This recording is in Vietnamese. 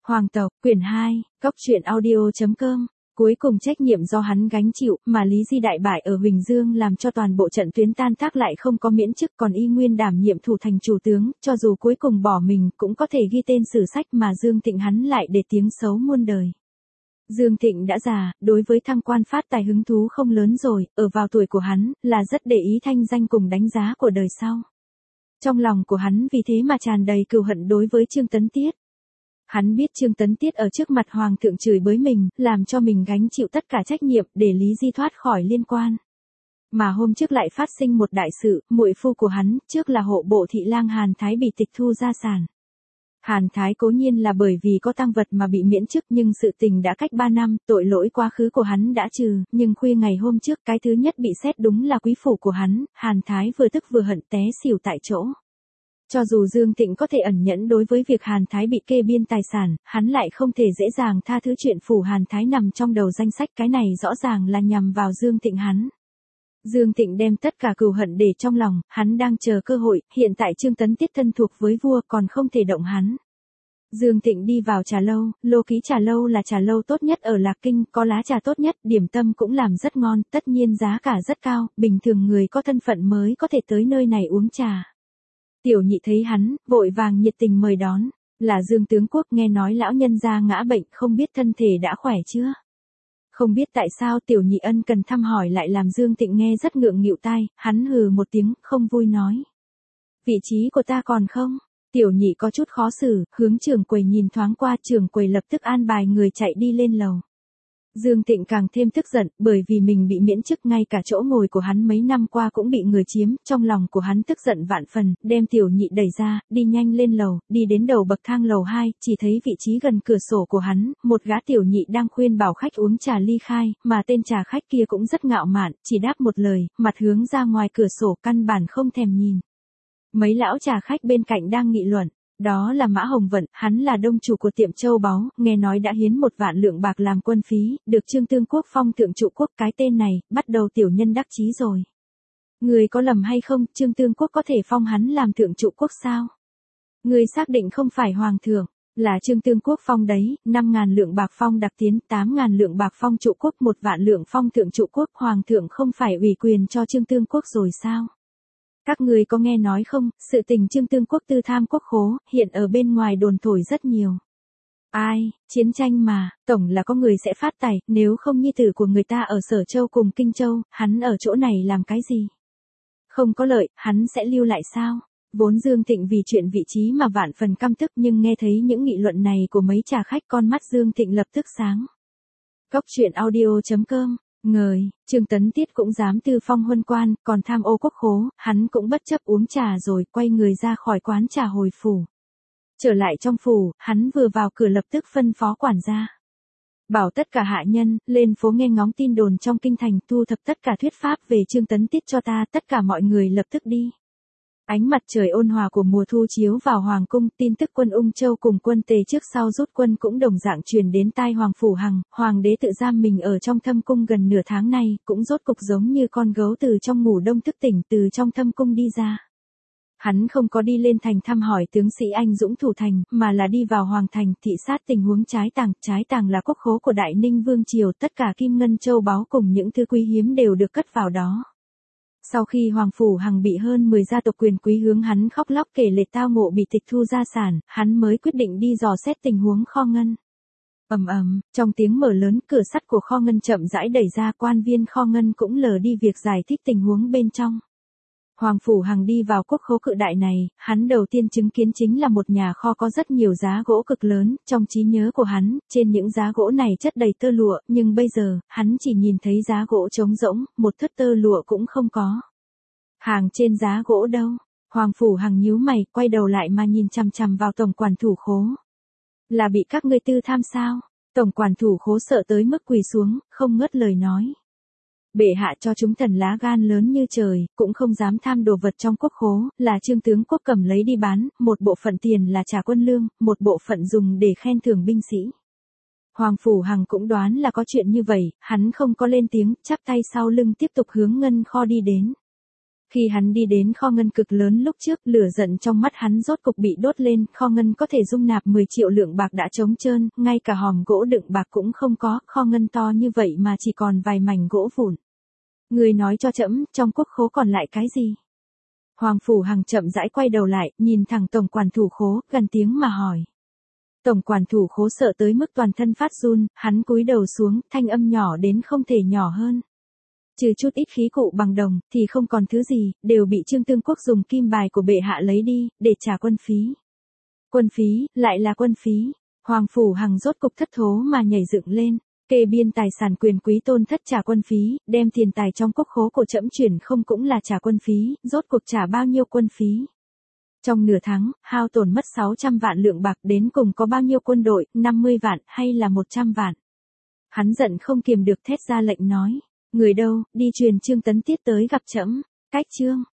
Hoàng tộc, quyển 2, Cóc truyện audio.com. Cuối cùng trách nhiệm do hắn gánh chịu, mà Lý Di đại bại ở Huỳnh Dương làm cho toàn bộ trận tuyến tan tác lại không có miễn chức, còn y nguyên đảm nhiệm thủ thành chủ tướng, cho dù cuối cùng bỏ mình cũng có thể ghi tên sử sách, mà Dương Thịnh hắn lại để tiếng xấu muôn đời. Dương Thịnh đã già, đối với thăng quan phát tài hứng thú không lớn rồi, ở vào tuổi của hắn, là rất để ý thanh danh cùng đánh giá của đời sau. Trong lòng của hắn vì thế mà tràn đầy cừu hận đối với Trương Tấn Tiết. Hắn biết Trương Tấn Tiết ở trước mặt Hoàng thượng chửi bới mình, làm cho mình gánh chịu tất cả trách nhiệm để Lý Di thoát khỏi liên quan. Mà hôm trước lại phát sinh một đại sự, muội phu của hắn, trước là hộ bộ thị lang Hàn Thái bị tịch thu gia sản. Hàn Thái cố nhiên là bởi vì có tang vật mà bị miễn chức, nhưng sự tình đã cách 3 năm, tội lỗi quá khứ của hắn đã trừ, nhưng khuya ngày hôm trước cái thứ nhất bị xét đúng là quý phủ của hắn, Hàn Thái vừa tức vừa hận té xỉu tại chỗ. Cho dù Dương Thịnh có thể ẩn nhẫn đối với việc Hàn Thái bị kê biên tài sản, hắn lại không thể dễ dàng tha thứ chuyện phủ Hàn Thái nằm trong đầu danh sách, cái này rõ ràng là nhằm vào Dương Thịnh hắn. Dương Thịnh đem tất cả cừu hận để trong lòng, hắn đang chờ cơ hội, hiện tại Trương Tấn Tiết thân thuộc với vua còn không thể động hắn. Dương Thịnh đi vào trà lâu, Lô Ký trà lâu là trà lâu tốt nhất ở Lạc Kinh, có lá trà tốt nhất, điểm tâm cũng làm rất ngon, tất nhiên giá cả rất cao, bình thường người có thân phận mới có thể tới nơi này uống trà. Tiểu Nhị thấy hắn, vội vàng nhiệt tình mời đón, là Dương tướng quốc, nghe nói lão nhân gia ngã bệnh, không biết thân thể đã khỏe chưa? Không biết tại sao Tiểu Nhị ân cần thăm hỏi lại làm Dương Thịnh nghe rất ngượng nghịu tai, hắn hừ một tiếng, không vui nói. Vị trí của ta còn không? Tiểu Nhị có chút khó xử, hướng trưởng quầy nhìn thoáng qua, trưởng quầy lập tức an bài người chạy đi lên lầu. Dương Thịnh càng thêm tức giận, bởi vì mình bị miễn chức, ngay cả chỗ ngồi của hắn mấy năm qua cũng bị người chiếm, trong lòng của hắn tức giận vạn phần, đem Tiểu Nhị đẩy ra, đi nhanh lên lầu, đi đến đầu bậc thang lầu 2, chỉ thấy vị trí gần cửa sổ của hắn, một gã tiểu nhị đang khuyên bảo khách uống trà ly khai, mà tên trà khách kia cũng rất ngạo mạn, chỉ đáp một lời, mặt hướng ra ngoài cửa sổ, căn bản không thèm nhìn. Mấy lão trà khách bên cạnh đang nghị luận. Đó là Mã Hồng Vận, hắn là đông chủ của tiệm châu báu, nghe nói đã hiến 1 vạn lượng bạc làm quân phí, được Trương Tương Quốc phong thượng trụ quốc, cái tên này, bắt đầu tiểu nhân đắc chí rồi. Người có lầm hay không, Trương Tương Quốc có thể phong hắn làm thượng trụ quốc sao? Người xác định không phải hoàng thượng, là Trương Tương Quốc phong đấy, 5.000 lượng bạc phong đặc tiến, 8.000 lượng bạc phong trụ quốc, 1 vạn lượng phong thượng trụ quốc, hoàng thượng không phải ủy quyền cho Trương Tương Quốc rồi sao? Các người có nghe nói không, sự tình Trương Tương Quốc tư tham quốc khố, hiện ở bên ngoài đồn thổi rất nhiều. Ai, chiến tranh mà, tổng là có người sẽ phát tài, nếu không nhi tử của người ta ở Sở Châu cùng Kinh Châu, hắn ở chỗ này làm cái gì? Không có lợi, hắn sẽ lưu lại sao? Vốn Dương Thịnh vì chuyện vị trí mà vạn phần căm tức, nhưng nghe thấy những nghị luận này của mấy trà khách, con mắt Dương Thịnh lập tức sáng. Cóc truyện audio.com. Ngời, Trương Tấn Tiết cũng dám tư phong huân quan, còn tham ô quốc khố, hắn cũng bất chấp uống trà rồi quay người ra khỏi quán trà hồi phủ. Trở lại trong phủ, hắn vừa vào cửa lập tức phân phó quản gia. Bảo tất cả hạ nhân, lên phố nghe ngóng tin đồn trong kinh thành, thu thập tất cả thuyết pháp về Trương Tấn Tiết cho ta, tất cả mọi người lập tức đi. Ánh mặt trời ôn hòa của mùa thu chiếu vào hoàng cung, tin tức quân Ung Châu cùng quân Tề trước sau rút quân cũng đồng dạng truyền đến tai Hoàng Phủ Hằng, hoàng đế tự giam mình ở trong thâm cung gần nửa tháng nay, cũng rốt cục giống như con gấu từ trong ngủ đông thức tỉnh, từ trong thâm cung đi ra. Hắn không có đi lên thành thăm hỏi tướng sĩ anh dũng thủ thành, mà là đi vào hoàng thành, thị sát tình huống trái tàng là quốc khố của Đại Ninh Vương Triều, tất cả kim ngân châu báu cùng những thứ quý hiếm đều được cất vào đó. Sau khi Hoàng Phủ Hằng bị hơn 10 gia tộc quyền quý hướng hắn khóc lóc kể lể tao ngộ bị tịch thu gia sản, hắn mới quyết định đi dò xét tình huống kho ngân. Ầm ầm, trong tiếng mở lớn, cửa sắt của kho ngân chậm rãi đẩy ra, quan viên kho ngân cũng lờ đi việc giải thích tình huống bên trong. Hoàng Phủ Hằng đi vào quốc khố cự đại này, hắn đầu tiên chứng kiến chính là một nhà kho có rất nhiều giá gỗ cực lớn, trong trí nhớ của hắn, trên những giá gỗ này chất đầy tơ lụa, nhưng bây giờ, hắn chỉ nhìn thấy giá gỗ trống rỗng, một thớt tơ lụa cũng không có. Hàng trên giá gỗ đâu? Hoàng Phủ Hằng nhíu mày, quay đầu lại mà nhìn chằm chằm vào tổng quản thủ khố. Là bị các ngươi tư tham sao? Tổng quản thủ khố sợ tới mức quỳ xuống, không ngớt lời nói. Bệ hạ cho chúng thần lá gan lớn như trời, cũng không dám tham đồ vật trong quốc khố, là Trương tướng quốc cầm lấy đi bán, một bộ phận tiền là trả quân lương, một bộ phận dùng để khen thưởng binh sĩ. Hoàng Phủ Hằng cũng đoán là có chuyện như vậy, hắn không có lên tiếng, chắp tay sau lưng tiếp tục hướng ngân kho đi đến. Khi hắn đi đến kho ngân cực lớn lúc trước, lửa giận trong mắt hắn rốt cục bị đốt lên, kho ngân có thể dung nạp 10 triệu lượng bạc đã trống trơn, ngay cả hòm gỗ đựng bạc cũng không có, kho ngân to như vậy mà chỉ còn vài mảnh gỗ vụn. Người nói cho trẫm, trong quốc khố còn lại cái gì? Hoàng Phủ Hằng chậm rãi quay đầu lại, nhìn thẳng tổng quản thủ khố, gần tiếng mà hỏi. Tổng quản thủ khố sợ tới mức toàn thân phát run, hắn cúi đầu xuống, thanh âm nhỏ đến không thể nhỏ hơn. Trừ chút ít khí cụ bằng đồng, thì không còn thứ gì, đều bị Trương Tương Quốc dùng kim bài của bệ hạ lấy đi, để trả quân phí. Quân phí, lại là quân phí. Hoàng Phủ Hằng rốt cục thất thố mà nhảy dựng lên. Kê biên tài sản quyền quý tôn thất trả quân phí, đem tiền tài trong quốc khố của trẫm chuyển không cũng là trả quân phí, rốt cuộc trả bao nhiêu quân phí. Trong nửa tháng, hao tổn mất 600 vạn lượng bạc, đến cùng có bao nhiêu quân đội, 50 vạn hay là 100 vạn. Hắn giận không kiềm được thét ra lệnh nói. Người đâu, đi truyền Trương Tấn Tiết tới gặp trẫm. Cách chương.